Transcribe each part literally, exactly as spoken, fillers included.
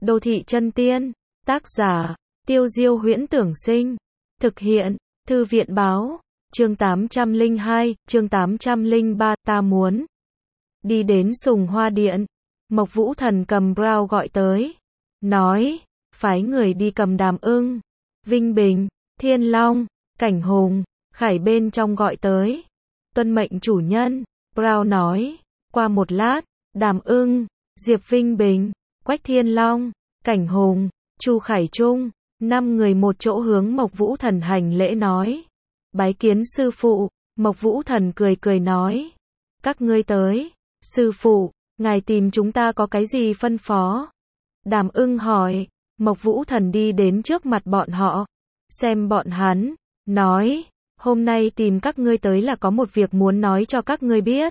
Đô thị chân tiên, tác giả, Tiêu Diêu Huyễn Tưởng Sinh, thực hiện, Thư viện Báo, chương tám trăm lẻ hai, chương tám trăm lẻ ba, ta muốn đi đến Sùng Hoa Điện. Mộc Vũ Thần cầm Brown gọi tới, nói, phái người đi cầm Đàm Ưng, Vinh Bình, Thiên Long, Cảnh Hùng, Khải bên trong gọi tới. Tuân mệnh chủ nhân. Brown nói. Qua một lát, Đàm Ưng, Diệp Vinh Bình, Quách Thiên Long, Cảnh Hùng, Chu Khải Trung, năm người một chỗ hướng Mộc Vũ Thần hành lễ nói. Bái kiến sư phụ. Mộc Vũ Thần cười cười nói. Các ngươi tới. Sư phụ, ngài tìm chúng ta có cái gì phân phó? Đàm Ưng hỏi. Mộc Vũ Thần đi đến trước mặt bọn họ, xem bọn hắn, nói, hôm nay tìm các ngươi tới là có một việc muốn nói cho các ngươi biết.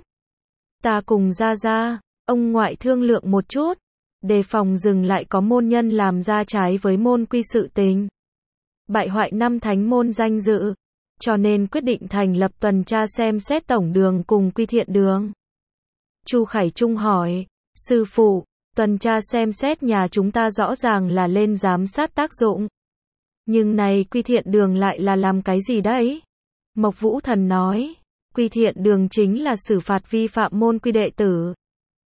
Ta cùng Gia Gia, ông ngoại thương lượng một chút, đề phòng dừng lại có môn nhân làm ra trái với môn quy sự tình, bại hoại năm thánh môn danh dự, cho nên quyết định thành lập tuần tra xem xét tổng đường cùng quy thiện đường. Chu Khải Trung hỏi, sư phụ, tuần tra xem xét nhà chúng ta rõ ràng là lên giám sát tác dụng. Nhưng này quy thiện đường lại là làm cái gì đấy? Mộc Vũ Thần nói, quy thiện đường chính là xử phạt vi phạm môn quy đệ tử,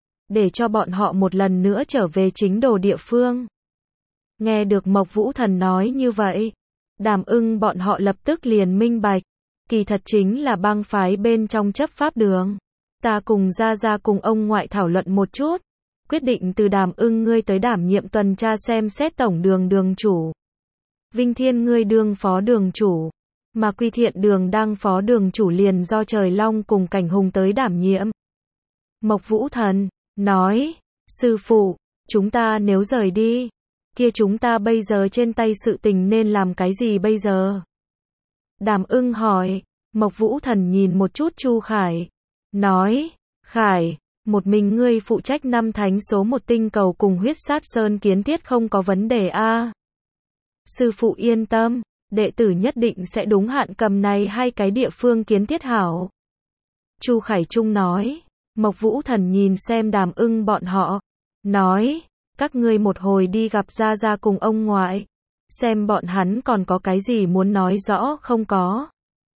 để cho bọn họ một lần nữa trở về chính đồ địa phương. Nghe được Mộc Vũ Thần nói như vậy, Đàm Ưng bọn họ lập tức liền minh bạch, kỳ thật chính là bang phái bên trong chấp pháp đường. Ta cùng Gia Gia cùng ông ngoại thảo luận một chút, quyết định từ Đàm Ưng ngươi tới đảm nhiệm tuần tra xem xét tổng đường đường chủ. Vinh Thiên ngươi đương phó đường chủ, mà quy thiện đường đang phó đường chủ liền do Trời Long cùng Cảnh Hùng tới đảm nhiệm. Mộc Vũ Thần nói, sư phụ, chúng ta nếu rời đi, kia chúng ta bây giờ trên tay sự tình nên làm cái gì bây giờ? Đàm Ưng hỏi. Mộc Vũ Thần nhìn một chút Chu Khải, nói, Khải, một mình ngươi phụ trách năm thánh số một tinh cầu cùng huyết sát sơn kiến thiết không có vấn đề a. Sư phụ yên tâm, đệ tử nhất định sẽ đúng hạn cầm này hai cái địa phương kiến thiết hảo. Chu Khải Trung nói. Mộc Vũ Thần nhìn xem Đàm Ưng bọn họ, nói, các ngươi một hồi đi gặp Gia Gia cùng ông ngoại, xem bọn hắn còn có cái gì muốn nói rõ không có.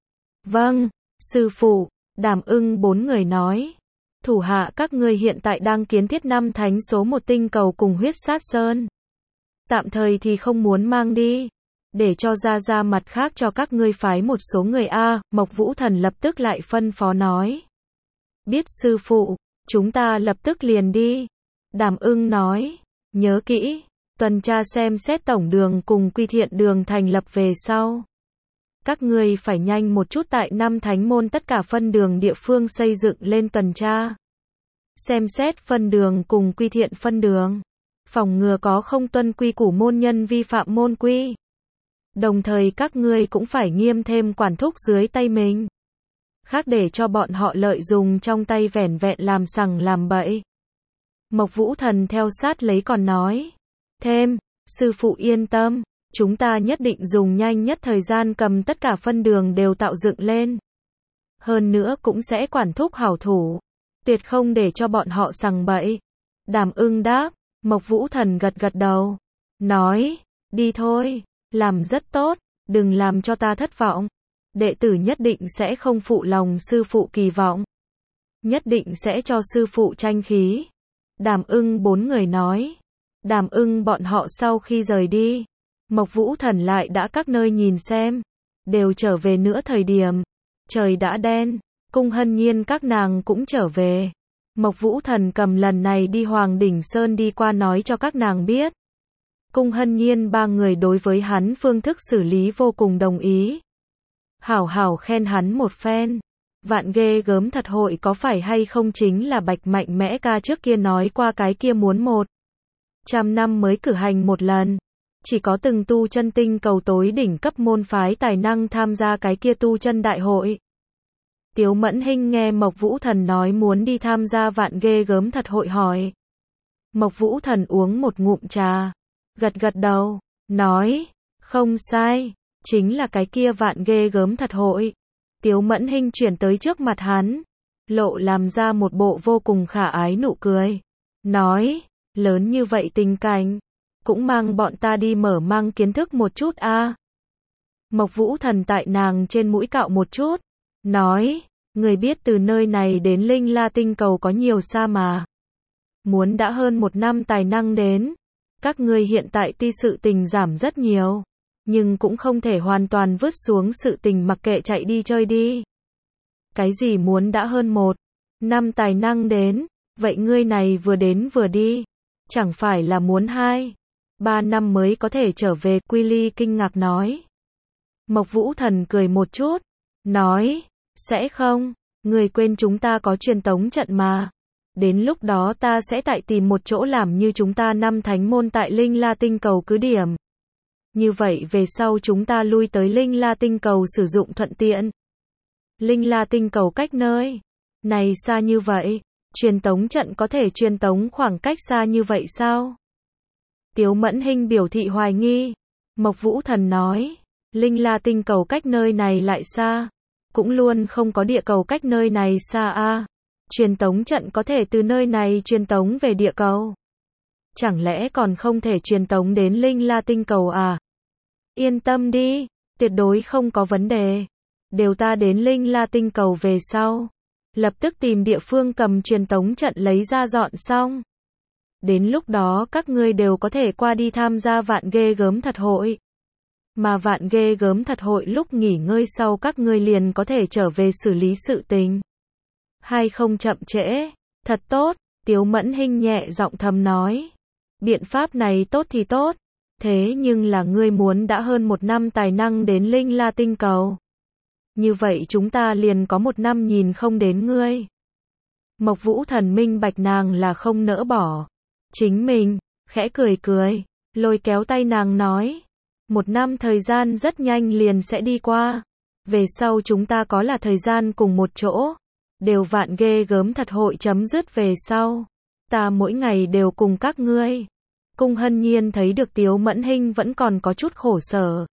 Vâng, sư phụ. Đàm Ưng bốn người nói. Thủ hạ các ngươi hiện tại đang kiến thiết năm thánh số một tinh cầu cùng huyết sát sơn. Tạm thời thì không muốn mang đi, để cho Gia Gia mặt khác cho các ngươi phái một số người a. Mộc Vũ Thần lập tức lại phân phó nói. Biết sư phụ, chúng ta lập tức liền đi. Đàm Ưng nói, nhớ kỹ, tuần tra xem xét tổng đường cùng quy thiện đường thành lập về sau. Các ngươi phải nhanh một chút tại năm thánh môn tất cả phân đường địa phương xây dựng lên tuần tra. Xem xét phân đường cùng quy thiện phân đường. Phòng ngừa có không tuân quy củ môn nhân vi phạm môn quy. Đồng thời các ngươi cũng phải nghiêm thêm quản thúc dưới tay mình. Khác để cho bọn họ lợi dụng trong tay vẻn vẹn làm sằng làm bậy. Mộc Vũ Thần theo sát lấy còn nói. Thêm, sư phụ yên tâm, chúng ta nhất định dùng nhanh nhất thời gian cầm tất cả phân đường đều tạo dựng lên. Hơn nữa cũng sẽ quản thúc hảo thủ, tuyệt không để cho bọn họ sằng bậy. Đàm Ưng đáp. Mộc Vũ Thần gật gật đầu, nói, đi thôi, làm rất tốt, đừng làm cho ta thất vọng. Đệ tử nhất định sẽ không phụ lòng sư phụ kỳ vọng, nhất định sẽ cho sư phụ tranh khí. Đàm Ưng bốn người nói. Đàm Ưng bọn họ sau khi rời đi, Mộc Vũ Thần lại đã các nơi nhìn xem, đều trở về nữa thời điểm, trời đã đen, Cung Hân Nhiên các nàng cũng trở về. Mộc Vũ Thần cầm lần này đi Hoàng Đỉnh Sơn đi qua nói cho các nàng biết. Cung Hân Nhiên ba người đối với hắn phương thức xử lý vô cùng đồng ý. Hảo hảo khen hắn một phen. Vạn ghê gớm thật hội có phải hay không chính là Bạch Mạnh Mẽ ca trước kia nói qua cái kia muốn một trăm năm mới cử hành một lần. Chỉ có từng tu chân tinh cầu tối đỉnh cấp môn phái tài năng tham gia cái kia tu chân đại hội. Tiếu Mẫn Hinh nghe Mộc Vũ Thần nói muốn đi tham gia vạn ghê gớm thật hội hỏi. Mộc Vũ Thần uống một ngụm trà, gật gật đầu, nói, không sai, chính là cái kia vạn ghê gớm thật hội. Tiếu Mẫn Hinh chuyển tới trước mặt hắn, lộ làm ra một bộ vô cùng khả ái nụ cười, nói, lớn như vậy tình cảnh, cũng mang bọn ta đi mở mang kiến thức một chút a. Mộc Vũ Thần tại nàng trên mũi cạo một chút, nói, người biết từ nơi này đến Linh La tinh cầu có nhiều xa mà. Muốn đã hơn một năm tài năng đến. Các ngươi hiện tại tuy sự tình giảm rất nhiều, nhưng cũng không thể hoàn toàn vứt xuống sự tình mặc kệ chạy đi chơi đi. Cái gì muốn đã hơn một năm tài năng đến, vậy ngươi này vừa đến vừa đi, chẳng phải là muốn hai, ba năm mới có thể trở về, Quy Ly kinh ngạc nói. Mộc Vũ Thần cười một chút, nói, sẽ không, ngươi quên chúng ta có truyền tống trận mà. Đến lúc đó ta sẽ tại tìm một chỗ làm như chúng ta năm thánh môn tại Linh La tinh cầu cứ điểm. Như vậy về sau chúng ta lui tới Linh La tinh cầu sử dụng thuận tiện. Linh La tinh cầu cách nơi này xa như vậy, truyền tống trận có thể truyền tống khoảng cách xa như vậy sao? Tiếu Mẫn Hinh biểu thị hoài nghi. Mộc Vũ Thần nói, Linh La tinh cầu cách nơi này lại xa, cũng luôn không có địa cầu cách nơi này xa a. Truyền tống trận có thể từ nơi này truyền tống về địa cầu. Chẳng lẽ còn không thể truyền tống đến Linh La tinh cầu à? Yên tâm đi, tuyệt đối không có vấn đề. Đều ta đến Linh La tinh cầu về sau, lập tức tìm địa phương cầm truyền tống trận lấy ra dọn xong. Đến lúc đó các ngươi đều có thể qua đi tham gia vạn ghê gớm thật hội. Mà vạn ghê gớm thật hội lúc nghỉ ngơi sau các ngươi liền có thể trở về xử lý sự tình. Hay không chậm trễ, thật tốt, Tiếu Mẫn Hinh nhẹ giọng thầm nói. Biện pháp này tốt thì tốt, thế nhưng là ngươi muốn đã hơn một năm tài năng đến Linh La tinh cầu. Như vậy chúng ta liền có một năm nhìn không đến ngươi. Mộc Vũ Thần minh bạch nàng là không nỡ bỏ chính mình, khẽ cười cười, lôi kéo tay nàng nói. Một năm thời gian rất nhanh liền sẽ đi qua. Về sau chúng ta có là thời gian cùng một chỗ. Đều vạn ghê gớm thật hội chấm dứt về sau. Ta mỗi ngày đều cùng các ngươi. Cung Hân Nhiên thấy được Tiếu Mẫn Hinh vẫn còn có chút khổ sở.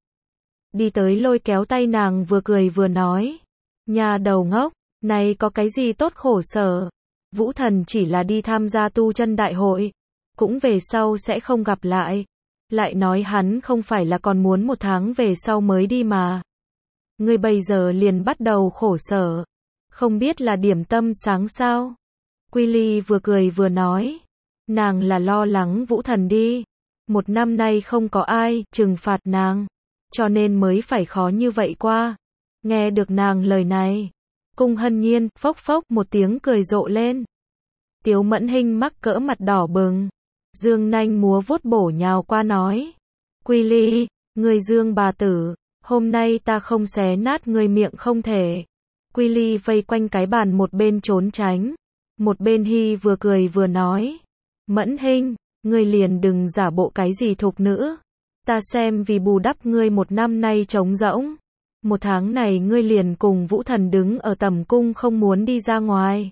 Đi tới lôi kéo tay nàng vừa cười vừa nói. Nhà đầu ngốc, này có cái gì tốt khổ sở. Vũ Thần chỉ là đi tham gia tu chân đại hội. Cũng về sau sẽ không gặp lại. Lại nói hắn không phải là còn muốn một tháng về sau mới đi mà. Ngươi bây giờ liền bắt đầu khổ sở. Không biết là điểm tâm sáng sao? Quy Ly vừa cười vừa nói. Nàng là lo lắng Vũ Thần đi. Một năm nay không có ai trừng phạt nàng. Cho nên mới phải khó như vậy qua. Nghe được nàng lời này. Cung Hân Nhiên phốc phốc một tiếng cười rộ lên. Tiếu Mẫn Hinh mắc cỡ mặt đỏ bừng. Dương nanh múa vuốt bổ nhào qua nói. Quy Ly, người Dương bà tử. Hôm nay ta không xé nát người miệng không thể. Quy Ly vây quanh cái bàn một bên trốn tránh. Một bên Hy vừa cười vừa nói. Mẫn Hinh, ngươi liền đừng giả bộ cái gì thục nữ. Ta xem vì bù đắp ngươi một năm nay trống rỗng. Một tháng này ngươi liền cùng Vũ Thần đứng ở tầm cung không muốn đi ra ngoài.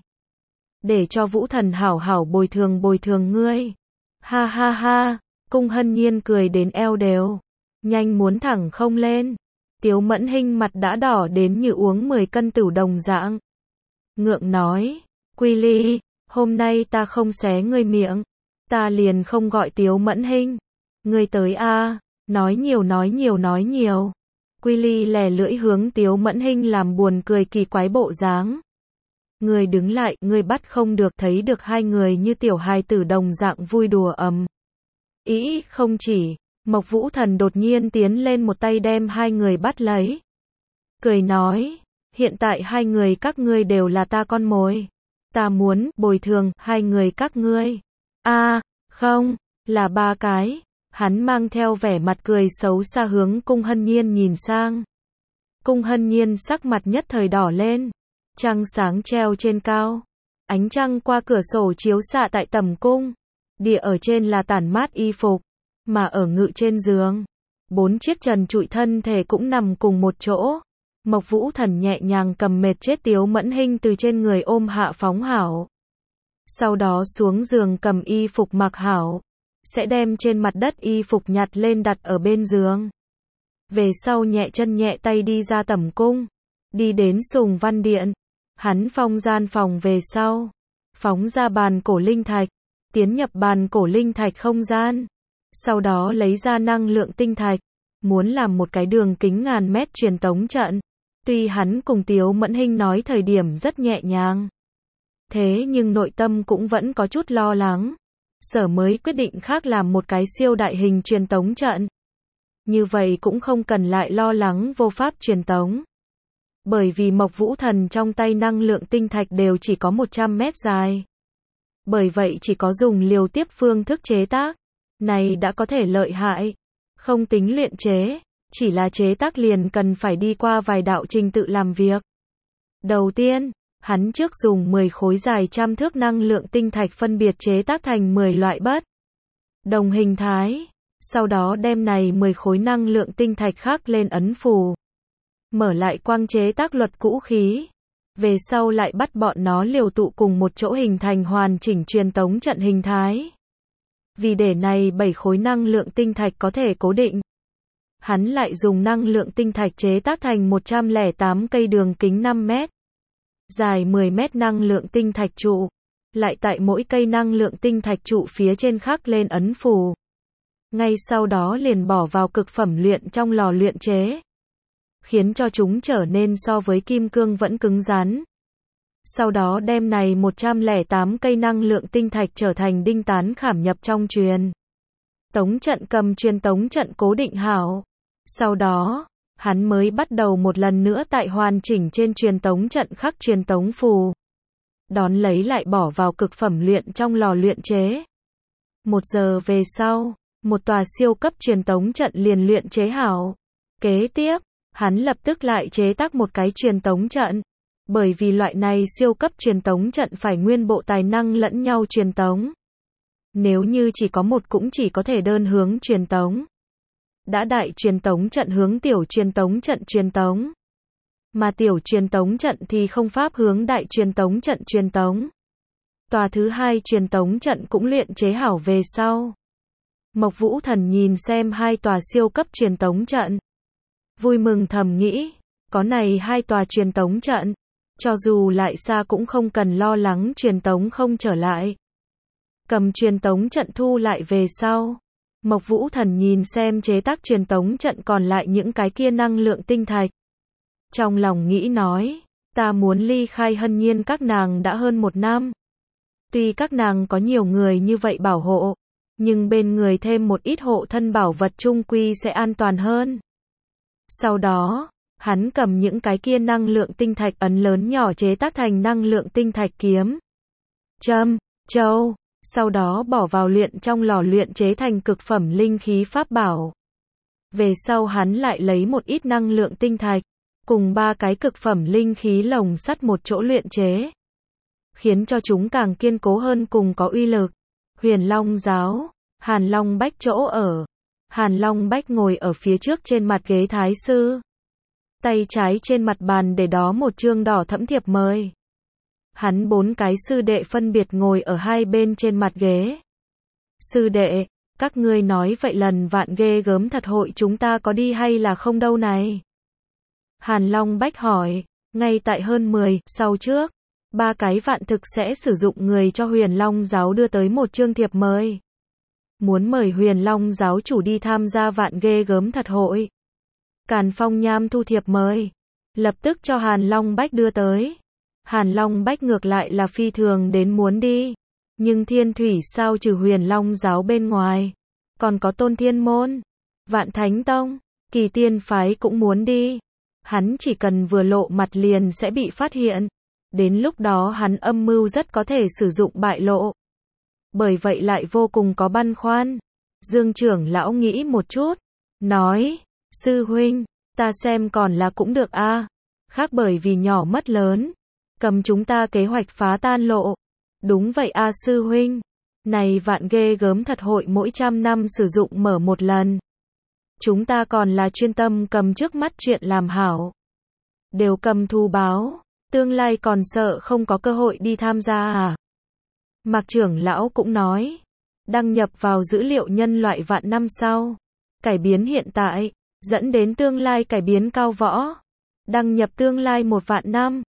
Để cho Vũ Thần hảo hảo bồi thường bồi thường ngươi. Ha ha ha, Cung Hân Nhiên cười đến eo đều. Nhanh muốn thẳng không lên. Tiếu Mẫn Hinh mặt đã đỏ đến như uống mười cân tửu đồng dạng. Ngượng nói, Quy Ly, hôm nay ta không xé ngươi miệng. Ta liền không gọi Tiếu Mẫn Hinh. Ngươi tới a, nói nhiều nói nhiều nói nhiều. Quy Ly lè lưỡi hướng Tiếu Mẫn Hinh làm buồn cười kỳ quái bộ dáng. Người đứng lại, người bắt không được thấy được hai người như tiểu hài tử đồng dạng vui đùa ầm. Ý, không chỉ, Mộc Vũ Thần đột nhiên tiến lên một tay đem hai người bắt lấy. Cười nói, hiện tại hai người các ngươi đều là ta con mồi. Ta muốn bồi thường hai người các ngươi. A, không, là ba cái. Hắn mang theo vẻ mặt cười xấu xa hướng Cung Hân Nhiên nhìn sang. Cung Hân Nhiên sắc mặt nhất thời đỏ lên. Trăng sáng treo trên cao. Ánh trăng qua cửa sổ chiếu xạ tại tầm cung. Địa ở trên là tản mát y phục. Mà ở ngự trên giường. Bốn chiếc trần trụi thân thể cũng nằm cùng một chỗ. Mộc Vũ Thần nhẹ nhàng cầm mệt chết Tiếu Mẫn Hinh từ trên người ôm hạ phóng hảo. Sau đó xuống giường cầm y phục mặc hảo. Sẽ đem trên mặt đất y phục nhặt lên đặt ở bên giường. Về sau nhẹ chân nhẹ tay đi ra tầm cung. Đi đến Sùng Văn Điện. Hắn phong gian phòng về sau. Phóng ra bàn cổ linh thạch. Tiến nhập bàn cổ linh thạch không gian. Sau đó lấy ra năng lượng tinh thạch, muốn làm một cái đường kính ngàn mét truyền tống trận. Tuy hắn cùng Tiếu Mẫn Hinh nói thời điểm rất nhẹ nhàng, thế nhưng nội tâm cũng vẫn có chút lo lắng. Sở mới quyết định khác làm một cái siêu đại hình truyền tống trận. Như vậy cũng không cần lại lo lắng vô pháp truyền tống. Bởi vì Mộc Vũ Thần trong tay năng lượng tinh thạch đều chỉ có một trăm mét dài. Bởi vậy chỉ có dùng liều tiếp phương thức chế tác. Này đã có thể lợi hại. Không tính luyện chế, chỉ là chế tác liền cần phải đi qua vài đạo trình tự làm việc. Đầu tiên, hắn trước dùng mười khối dài trăm thước năng lượng tinh thạch phân biệt chế tác thành mười loại bất đồng hình thái. Sau đó đem này mười khối năng lượng tinh thạch khắc lên ấn phù. Mở lại quang chế tác luật cũ khí. Về sau lại bắt bọn nó liều tụ cùng một chỗ hình thành hoàn chỉnh truyền tống trận hình thái. Vì để này bảy khối năng lượng tinh thạch có thể cố định, hắn lại dùng năng lượng tinh thạch chế tác thành một trăm lẻ tám cây đường kính năm mét, dài mười mét năng lượng tinh thạch trụ, lại tại mỗi cây năng lượng tinh thạch trụ phía trên khắc lên ấn phù. Ngay sau đó liền bỏ vào cực phẩm luyện trong lò luyện chế, khiến cho chúng trở nên so với kim cương vẫn cứng rắn. Sau đó đem này một trăm lẻ tám cây năng lượng tinh thạch trở thành đinh tán khảm nhập trong truyền tống trận, cầm truyền tống trận cố định hảo. Sau đó, hắn mới bắt đầu một lần nữa tại hoàn chỉnh trên truyền tống trận khắc truyền tống phù. Đón lấy lại bỏ vào cực phẩm luyện trong lò luyện chế. Một giờ về sau, một tòa siêu cấp truyền tống trận liền luyện chế hảo. Kế tiếp, hắn lập tức lại chế tác một cái truyền tống trận. Bởi vì loại này siêu cấp truyền tống trận phải nguyên bộ tài năng lẫn nhau truyền tống. Nếu như chỉ có một cũng chỉ có thể đơn hướng truyền tống. Đã đại truyền tống trận hướng tiểu truyền tống trận truyền tống. Mà tiểu truyền tống trận thì không pháp hướng đại truyền tống trận truyền tống. Tòa thứ hai truyền tống trận cũng luyện chế hảo về sau. Mộc Vũ Thần nhìn xem hai tòa siêu cấp truyền tống trận. Vui mừng thầm nghĩ, có này hai tòa truyền tống trận. Cho dù lại xa cũng không cần lo lắng truyền tống không trở lại. Cầm truyền tống trận thu lại về sau. Mộc Vũ Thần nhìn xem chế tác truyền tống trận còn lại những cái kia năng lượng tinh thạch. Trong lòng nghĩ nói, ta muốn ly khai Hân Nhiên các nàng đã hơn một năm. Tuy các nàng có nhiều người như vậy bảo hộ, nhưng bên người thêm một ít hộ thân bảo vật chung quy sẽ an toàn hơn. Sau đó, hắn cầm những cái kia năng lượng tinh thạch ấn lớn nhỏ chế tác thành năng lượng tinh thạch kiếm, châm, châu, sau đó bỏ vào luyện trong lò luyện chế thành cực phẩm linh khí pháp bảo. Về sau hắn lại lấy một ít năng lượng tinh thạch, cùng ba cái cực phẩm linh khí lồng sắt một chỗ luyện chế, khiến cho chúng càng kiên cố hơn cùng có uy lực. Huyền Long giáo, Hàn Long Bách chỗ ở. Hàn Long Bách ngồi ở phía trước trên mặt ghế thái sư. Tay trái trên mặt bàn để đó một chương đỏ thẫm thiệp mời. Hắn bốn cái sư đệ phân biệt ngồi ở hai bên trên mặt ghế. Sư đệ, các ngươi nói vậy lần vạn ghê gớm thật hội chúng ta có đi hay là không đâu này? Hàn Long Bách hỏi, ngay tại hơn mười, sau trước, ba cái vạn thực sẽ sử dụng người cho Huyền Long giáo đưa tới một chương thiệp mời. Muốn mời Huyền Long giáo chủ đi tham gia vạn ghê gớm thật hội. Càn Phong Nham thu thiệp mời, lập tức cho Hàn Long Bách đưa tới. Hàn Long Bách ngược lại là phi thường đến muốn đi, nhưng Thiên Thủy sao trừ Huyền Long giáo bên ngoài, còn có Tôn Thiên Môn, Vạn Thánh Tông, Kỳ Tiên phái cũng muốn đi. Hắn chỉ cần vừa lộ mặt liền sẽ bị phát hiện, đến lúc đó hắn âm mưu rất có thể sử dụng bại lộ. Bởi vậy lại vô cùng có băn khoăn. Dương trưởng lão nghĩ một chút, nói, sư huynh, ta xem còn là cũng được a. À. Khác bởi vì nhỏ mất lớn, cầm chúng ta kế hoạch phá tan lộ. Đúng vậy a à, sư huynh. Này vạn ghê gớm thật hội mỗi trăm năm sử dụng mở một lần. Chúng ta còn là chuyên tâm cầm trước mắt chuyện làm hảo. Đều cầm thu báo, tương lai còn sợ không có cơ hội đi tham gia à. Mạc trưởng lão cũng nói, đăng nhập vào dữ liệu nhân loại vạn năm sau, cải biến hiện tại, dẫn đến tương lai cải biến cao võ. Đăng nhập tương lai một vạn năm,